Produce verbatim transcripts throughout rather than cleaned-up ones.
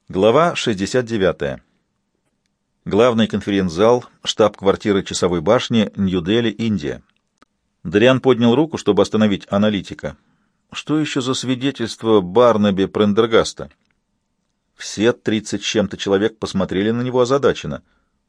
Глава шестьдесят девятая. Главный конференц-зал, штаб-квартиры часовой башни, Нью-Дели, Индия. Дариан поднял руку, чтобы остановить аналитика. Что еще за свидетельство Барнаби Прендергаста? Все тридцать с чем-то человек посмотрели на него озадаченно.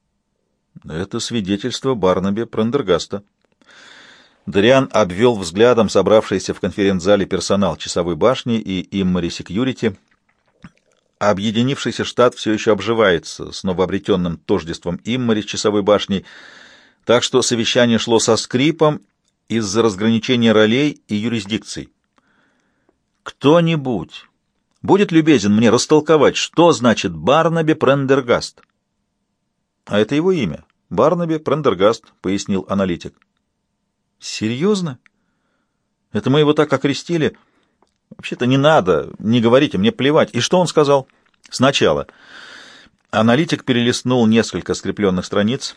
Это свидетельство Барнаби Прендергаста. Дариан обвел взглядом собравшийся в конференц-зале персонал часовой башни и Иммари Секьюрити. Объединившийся штат все еще обживается с новообретенным тождеством Иммари с часовой башней, так что совещание шло со скрипом из-за разграничения ролей и юрисдикций. Кто-нибудь будет любезен мне растолковать, что значит Барнаби Прендергаст? А это его имя. Барнаби Прендергаст, пояснил аналитик. Серьезно? Это мы его так окрестили? Вообще-то не надо, не говорите, мне плевать. И что он сказал? Сначала. Аналитик перелистнул несколько скрепленных страниц.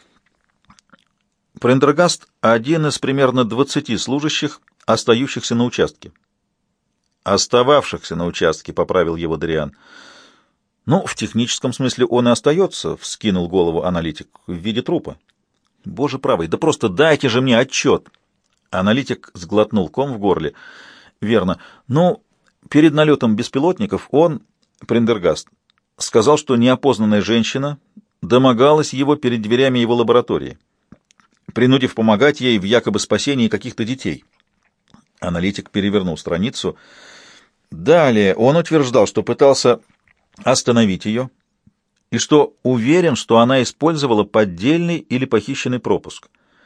Прендергаст — один из примерно двадцати служащих, остающихся на участке. Остававшихся на участке, поправил его Дариан. Ну, в техническом смысле он и остается, вскинул голову аналитик, в виде трупа. Боже правый, да просто дайте же мне отчет. Аналитик сглотнул ком в горле. Верно. Ну, перед налетом беспилотников он, Прендергаст, сказал, что неопознанная женщина домогалась его перед дверями его лаборатории, принудив помогать ей в якобы спасении каких-то детей. Аналитик перевернул страницу. Далее он утверждал, что пытался остановить ее и что уверен, что она использовала поддельный или похищенный пропуск.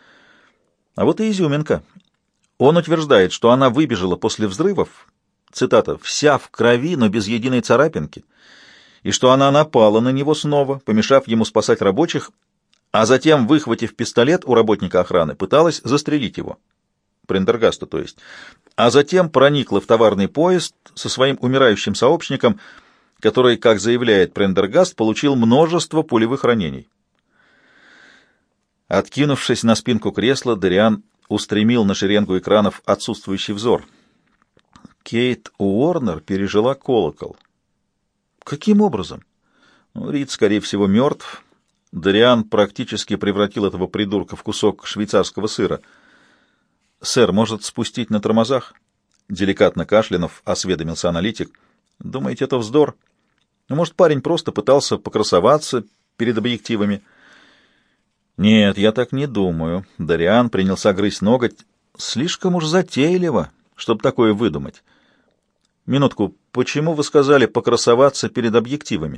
А вот и изюминка. Он утверждает, что она выбежала после взрывов, цитата, «вся в крови, но без единой царапинки», и что она напала на него снова, помешав ему спасать рабочих, а затем, выхватив пистолет у работника охраны, пыталась застрелить его, Прендергаста, то есть, а затем проникла в товарный поезд со своим умирающим сообщником, который, как заявляет Прендергаст, получил множество пулевых ранений. Откинувшись на спинку кресла, Дариан устремил на шеренгу экранов отсутствующий взор. Кейт Уорнер пережила колокол. Каким образом? Ну, Рид, скорее всего, мертв. Дариан практически превратил этого придурка в кусок швейцарского сыра. «Сэр, может спустить на тормозах?» Деликатно кашлянув, осведомился аналитик. «Думаете, это вздор? Ну, может, парень просто пытался покрасоваться перед объективами?» «Нет, я так не думаю». Дариан принялся грызть ноготь. «Слишком уж затейливо, чтобы такое выдумать. Минутку, почему вы сказали покрасоваться перед объективами?»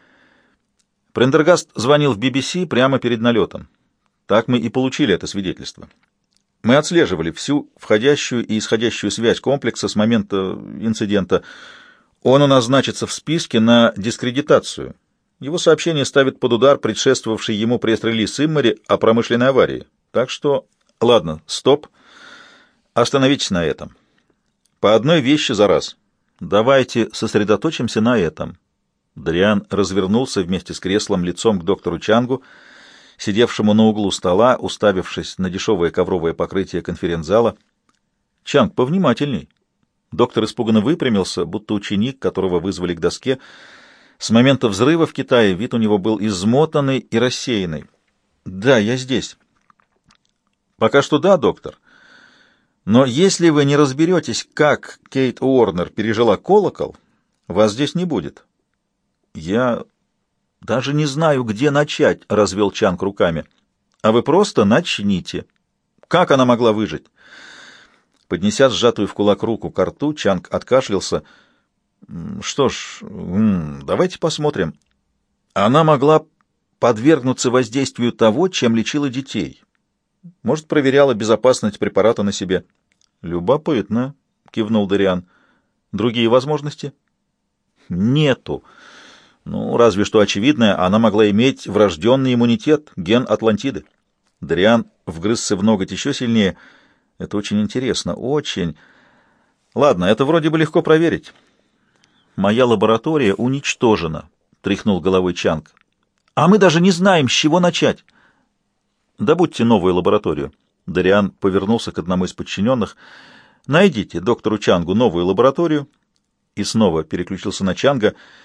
Прендергаст звонил в би би си прямо перед налетом. Так мы и получили это свидетельство. Мы отслеживали всю входящую и исходящую связь комплекса с момента инцидента. Он у нас значится в списке на дискредитацию. Его сообщение ставит под удар предшествовавший ему пресс-релиз Иммари о промышленной аварии. Так что... Ладно, стоп. Остановитесь на этом. По одной вещи за раз. Давайте сосредоточимся на этом. Дариан развернулся вместе с креслом лицом к доктору Чангу, сидевшему на углу стола, уставившись на дешевое ковровое покрытие конференц-зала. «Чанг, повнимательней». Доктор испуганно выпрямился, будто ученик, которого вызвали к доске. С момента взрыва в Китае вид у него был измотанный и рассеянный. «Да, я здесь». «Пока что да, доктор. Но если вы не разберетесь, как Кейт Уорнер пережила колокол, вас здесь не будет». «Я даже не знаю, где начать», — развел Чанг руками. «А вы просто начните. Как она могла выжить?» Поднеся сжатую в кулак руку к рту, Чанг откашлялся. «Что ж, давайте посмотрим. Она могла подвергнуться воздействию того, чем лечила детей. Может, проверяла безопасность препарата на себе». «Любопытно», — кивнул Дариан. «Другие возможности?» «Нету. Ну, разве что очевидное, она могла иметь врожденный иммунитет, ген Атлантиды». Дариан вгрызся в ноготь еще сильнее. «Это очень интересно, очень. Ладно, это вроде бы легко проверить». «Моя лаборатория уничтожена», — тряхнул головой Чанг. «А мы даже не знаем, с чего начать». «Добудьте новую лабораторию». Дариан повернулся к одному из подчиненных. «Найдите доктору Чангу новую лабораторию». И снова переключился на Чанга.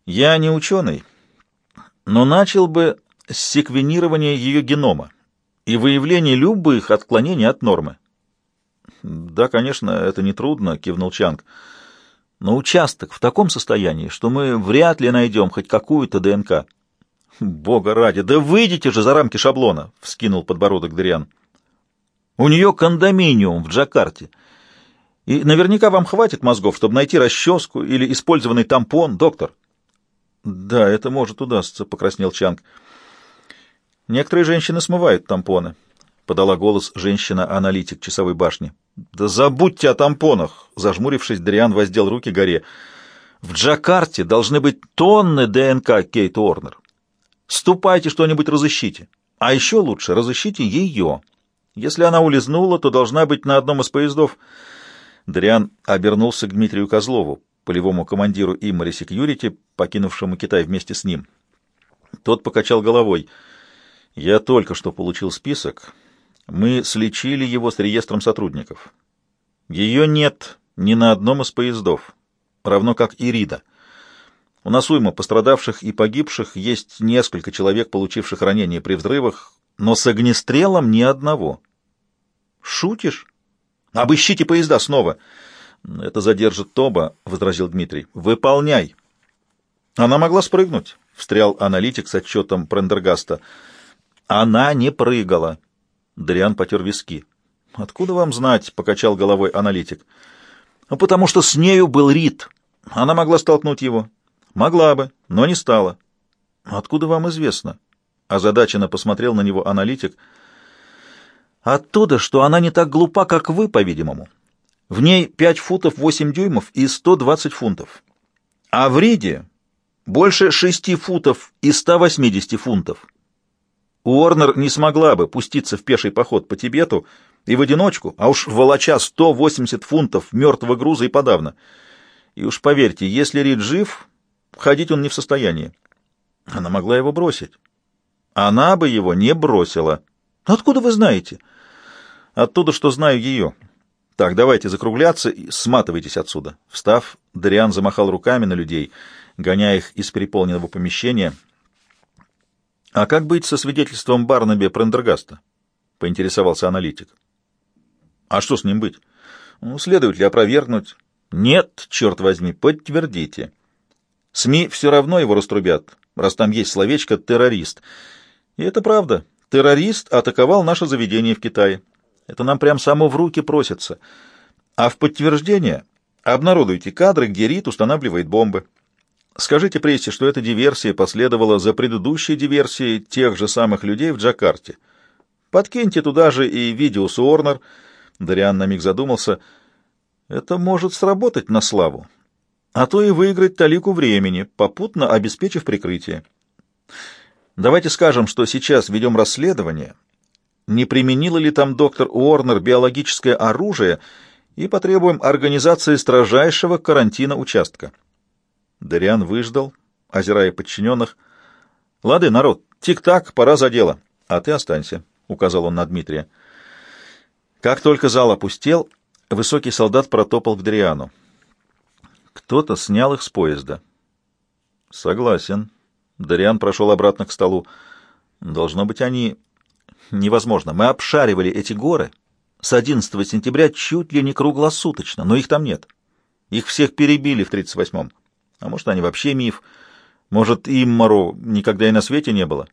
Я не ученый, но начал бы с секвенирования ее генома и выявления любых отклонений от нормы. Да, конечно, это нетрудно, кивнул Чанг. Но участок в таком состоянии, что мы вряд ли найдем хоть какую-то ДНК. Бога ради, да выйдите же за рамки шаблона, вскинул подбородок Дриан. У нее кондоминиум в Джакарте. И наверняка вам хватит мозгов, чтобы найти расческу или использованный тампон, доктор. Да, это может удастся, покраснел Чанг. Некоторые женщины смывают тампоны, подала голос женщина-аналитик часовой башни. Да забудьте о тампонах, зажмурившись, Дриан воздел руки горе. В Джакарте должны быть тонны ДНК Кейт Уорнер. Ступайте что-нибудь разыщите. А еще лучше разыщите ее. Если она улизнула, то должна быть на одном из поездов. Дриан обернулся к Дмитрию Козлову, полевому командиру Иммари Секьюрити, покинувшему Китай вместе с ним. Тот покачал головой. «Я только что получил список. Мы сличили его с реестром сотрудников. Ее нет ни на одном из поездов, равно как и Рида. У нас уйма пострадавших и погибших, есть несколько человек, получивших ранения при взрывах, но с огнестрелом ни одного». «Шутишь? Обыщите поезда снова». «Это задержит Тоба», — возразил Дмитрий. «Выполняй». «Она могла спрыгнуть», — встрял аналитик с отчетом Прендергаста. «Она не прыгала». Дриан потер виски. «Откуда вам знать?» — покачал головой аналитик. «Ну, потому что с нею был Рид. Она могла столкнуть его». «Могла бы, но не стала». «Откуда вам известно?» — озадаченно посмотрел на него аналитик. «Оттуда, что она не так глупа, как вы, по-видимому. В ней пять футов восемь дюймов и сто двадцать фунтов. А в Риде больше шести футов и ста восьмидесяти фунтов. Уорнер не смогла бы пуститься в пеший поход по Тибету и в одиночку, а уж волоча сто восемьдесят фунтов мертвого груза и подавно. И уж поверьте, если Рид жив, ходить он не в состоянии. Она могла его бросить. Она бы его не бросила. Откуда вы знаете? Оттуда, что знаю ее. Так, давайте закругляться и сматывайтесь отсюда. Встав, Дриан замахал руками на людей, гоняя их из переполненного помещения. «А как быть со свидетельством Барнаби Прендергаста?» — поинтересовался аналитик. «А что с ним быть? Ну, следует ли опровергнуть?» «Нет, черт возьми, подтвердите. СМИ все равно его раструбят, раз там есть словечко «террорист». И это правда. Террорист атаковал наше заведение в Китае. Это нам прям само в руки просится. А в подтверждение обнародуйте кадры, где Рид устанавливает бомбы. Скажите прессе, что эта диверсия последовала за предыдущей диверсией тех же самых людей в Джакарте. Подкиньте туда же и видео с Уорнер». Дариан на миг задумался. «Это может сработать на славу, а то и выиграть талику времени, попутно обеспечив прикрытие. Давайте скажем, что сейчас ведем расследование, не применила ли там доктор Уорнер биологическое оружие, и потребуем организации строжайшего карантина участка». Дариан выждал, озирая подчиненных. «Лады, народ, тик-так, пора за дело. А ты останься», — указал он на Дмитрия. Как только зал опустел, высокий солдат протопал к Дариану. «Кто-то снял их с поезда». «Согласен». Дариан прошел обратно к столу. «Должно быть, они...» «Невозможно. Мы обшаривали эти горы с одиннадцатого сентября чуть ли не круглосуточно, но их там нет. Их всех перебили в тридцать восьмом. А может, они вообще миф. Может, Иммару никогда и на свете не было».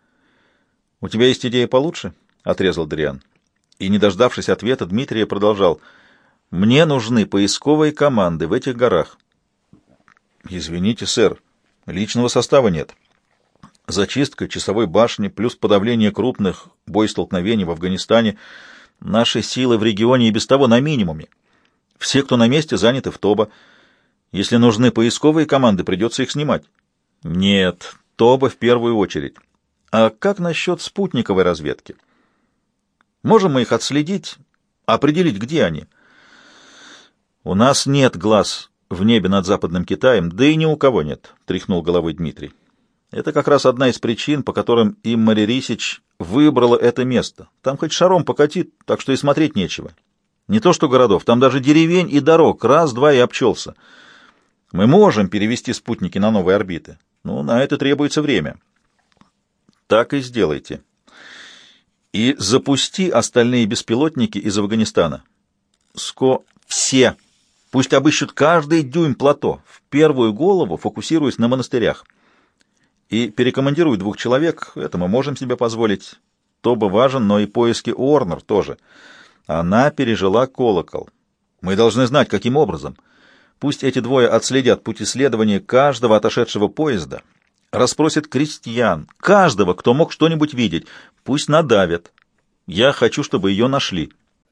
«У тебя есть идея получше?» — отрезал Дариан. И, не дождавшись ответа, Дмитрий продолжал. «Мне нужны поисковые команды в этих горах». «Извините, сэр, личного состава нет. Зачистка часовой башни плюс подавление крупных боестолкновений в Афганистане. Наши силы в регионе и без того на минимуме. Все, кто на месте, заняты в Тоба. Если нужны поисковые команды, придется их снимать». «Нет, Тоба в первую очередь. А как насчет спутниковой разведки? Можем мы их отследить, определить, где они?» «У нас нет глаз в небе над Западным Китаем, да и ни у кого нет», — тряхнул головой Дмитрий. «Это как раз одна из причин, по которым Иммари Рисич выбрала это место. Там хоть шаром покатит, так что и смотреть нечего. Не то что городов, там даже деревень и дорог раз-два и обчелся. Мы можем перевести спутники на новые орбиты, но на это требуется время. Так и сделайте. И запусти остальные беспилотники из Афганистана. Ско... Все. Пусть обыщут каждый дюйм плато, в первую голову фокусируясь на монастырях. И перекомандируй двух человек, это мы можем себе позволить. Тоба важен, но и поиски Уорнер тоже. Она пережила колокол. Мы должны знать, каким образом. Пусть эти двое отследят путь исследования каждого отошедшего поезда, расспросят крестьян, каждого, кто мог что-нибудь видеть. Пусть надавят. Я хочу, чтобы ее нашли.